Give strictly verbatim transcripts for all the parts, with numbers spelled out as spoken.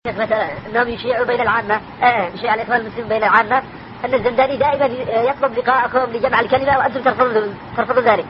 مثلا أنهم يشيعوا بين العامة، آه يشيع الإخوان المسلمين بين العامة أن الزنداني دائما يطلب لقاءكم لجمع الكلمة وأنتم ترفضوا ترفضوا ذلك.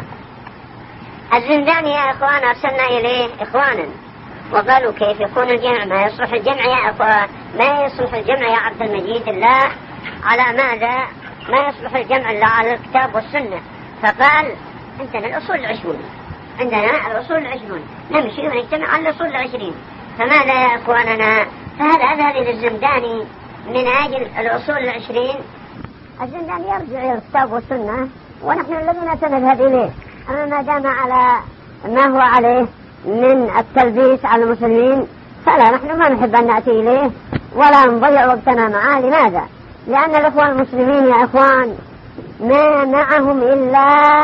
الزنداني يا إخوان أرسلنا إليه إخوانا وقالوا كيف يكون الجمع، ما يصلح الجمع يا إخوان، ما يصلح الجمع يا عبد المجيد الله. على ماذا ما يصلح الجمع إلا على الكتاب والسنة؟ فقال عندنا الأصول العشرون، عندنا الأصول العشرون نمشي ونجتمع على الأصول العشرين. فماذا يا إخواننا؟ فهل أذهب إلى الزنداني من أجل الأصول العشرين؟ الزنداني يرجع إلى الكتاب والسنة ونحن الذين سنذهب إليه. أما ما دام على ما هو عليه من التلبيس على المسلمين فلا، نحن ما نحب أن نأتي إليه ولا نضيع وقتنا معه. لماذا؟ لأن الإخوان المسلمين يا إخوان ما معهم إلا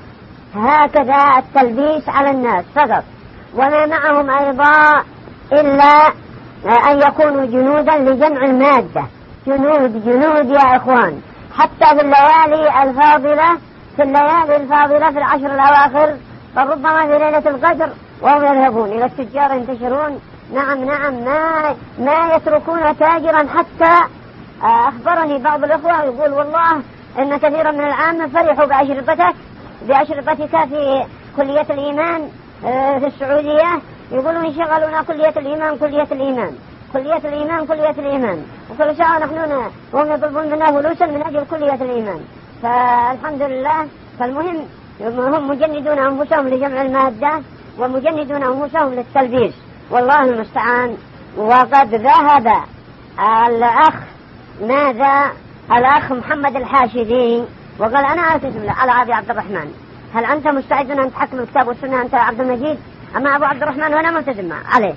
هكذا التلبيس على الناس فقط، وما معهم أيضا إلا أن يكونوا جنودا لجمع المادة. جنود جنود يا إخوان، حتى في الليالي الفاضلة في الليالي الفاضلة في العشر الأواخر فربما في ليلة القدر وهم يذهبون إلى التجار ينتشرون. نعم نعم ما ما يتركون تاجرا. حتى أخبرني بعض الأخوة يقول والله إن كثيرا من العامة فرحوا بأشرطتك بأشرطتك في كلية الإيمان في السعودية، يقولون انشغلونا كلية الإيمان كلية الإيمان كلية الإيمان كلية الإيمان وكل ساعة نحن وهم يطلبون منا فلوسا من أجل كلية الإيمان. فالحمد لله. فالمهم هم مجندون أنفسهم لجمع المادة ومجندون أنفسهم للتلبيس، والله المستعان. وقد ذهب الأخ ماذا الأخ محمد الحاشدي وقال أنا أعتزم على أبي عبد الرحمن، هل أنت مستعد أن تحكم الكتاب والسنة أنت عبد المجيد؟ أما أبو عبد الرحمن وأنا ملتزم عليه.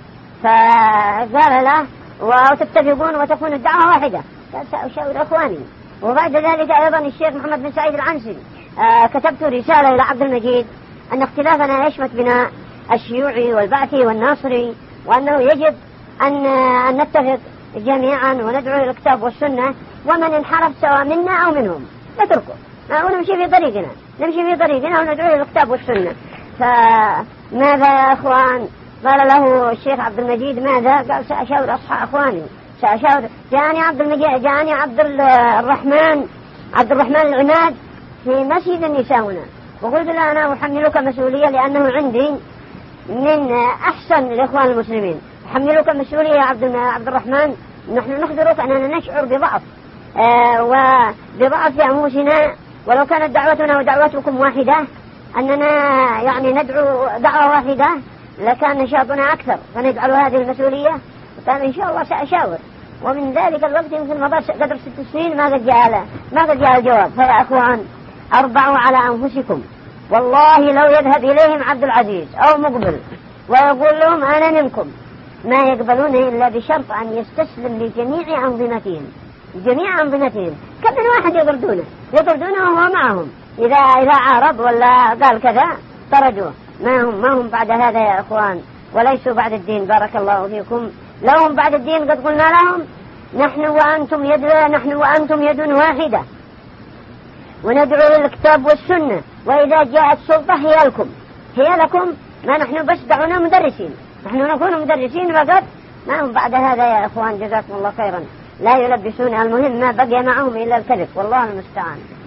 فقال له وتتفقون وتكون الدعوة واحدة. قال سأشاور أخواني. وبعد ذلك أيضا الشيخ محمد بن سعيد العنسي آه كتبت رسالة إلى عبد المجيد أن اختلافنا يشمت بنا الشيوعي والبعثي والناصري، وأنه يجب أن, أن نتفق جميعا وندعو إلى الكتاب والسنة، ومن انحرف سواء منا أو منهم نتركه ونمشي في طريقنا نمشي في طريقنا وندعو إلى الكتاب والسنة. فماذا يا أخوان؟ قال له الشيخ عبد المجيد ماذا؟ قال سأشاور أصحاب أخواني سأشاور. جاءني عبد المجيد جاءني عبد الرحمن عبد الرحمن العماد في مسجد النساء هنا، وقلت له أنا أحملك مسؤولية لأنه عندي من أحسن الإخوان المسلمين، أحملك مسؤولية يا عبد عبد الرحمن. نحن نخبرك أننا نشعر بضعف آه وبضعف في أنفسنا، ولو كانت دعوتنا ودعوتكم واحدة أننا يعني ندعو دعوة واحدة لكان نشاطنا أكثر، فنجعل هذه المسؤولية. وكان إن شاء الله سأشاور. ومن ذلك الوقت يمكن مضى قدر ست سنين ما قد جاء ما قد جاء الجواب. فيا أخوان أربعوا على أنفسكم، والله لو يذهب إليهم عبد العزيز أو مقبل ويقول لهم أنا منكم ما يقبلون إلا بشرط أن يستسلم لجميع أنظمتهم جميع أنظمتهم. كم من واحد يطردونه يطردونه وهو معهم، إذا إذا عارض ولا قال كذا طردوه. ما هم ما هم بعد هذا يا إخوان، وليسوا بعد الدين. بارك الله فيكم. لو هم بعد الدين قد قلنا لهم نحن وأنتم يد نحن وأنتم يد واحدة وندعو للكتاب والسنة، وإذا جاءت سلطة هي لكم هي لكم ما نحن بس دعونا مدرسين، نحن نكون مدرسين فقط. ما هم بعد هذا يا إخوان. جزاكم الله خيرا. لا يلبسون. المهم ما بقي معهم إلا الكذب، والله المستعان.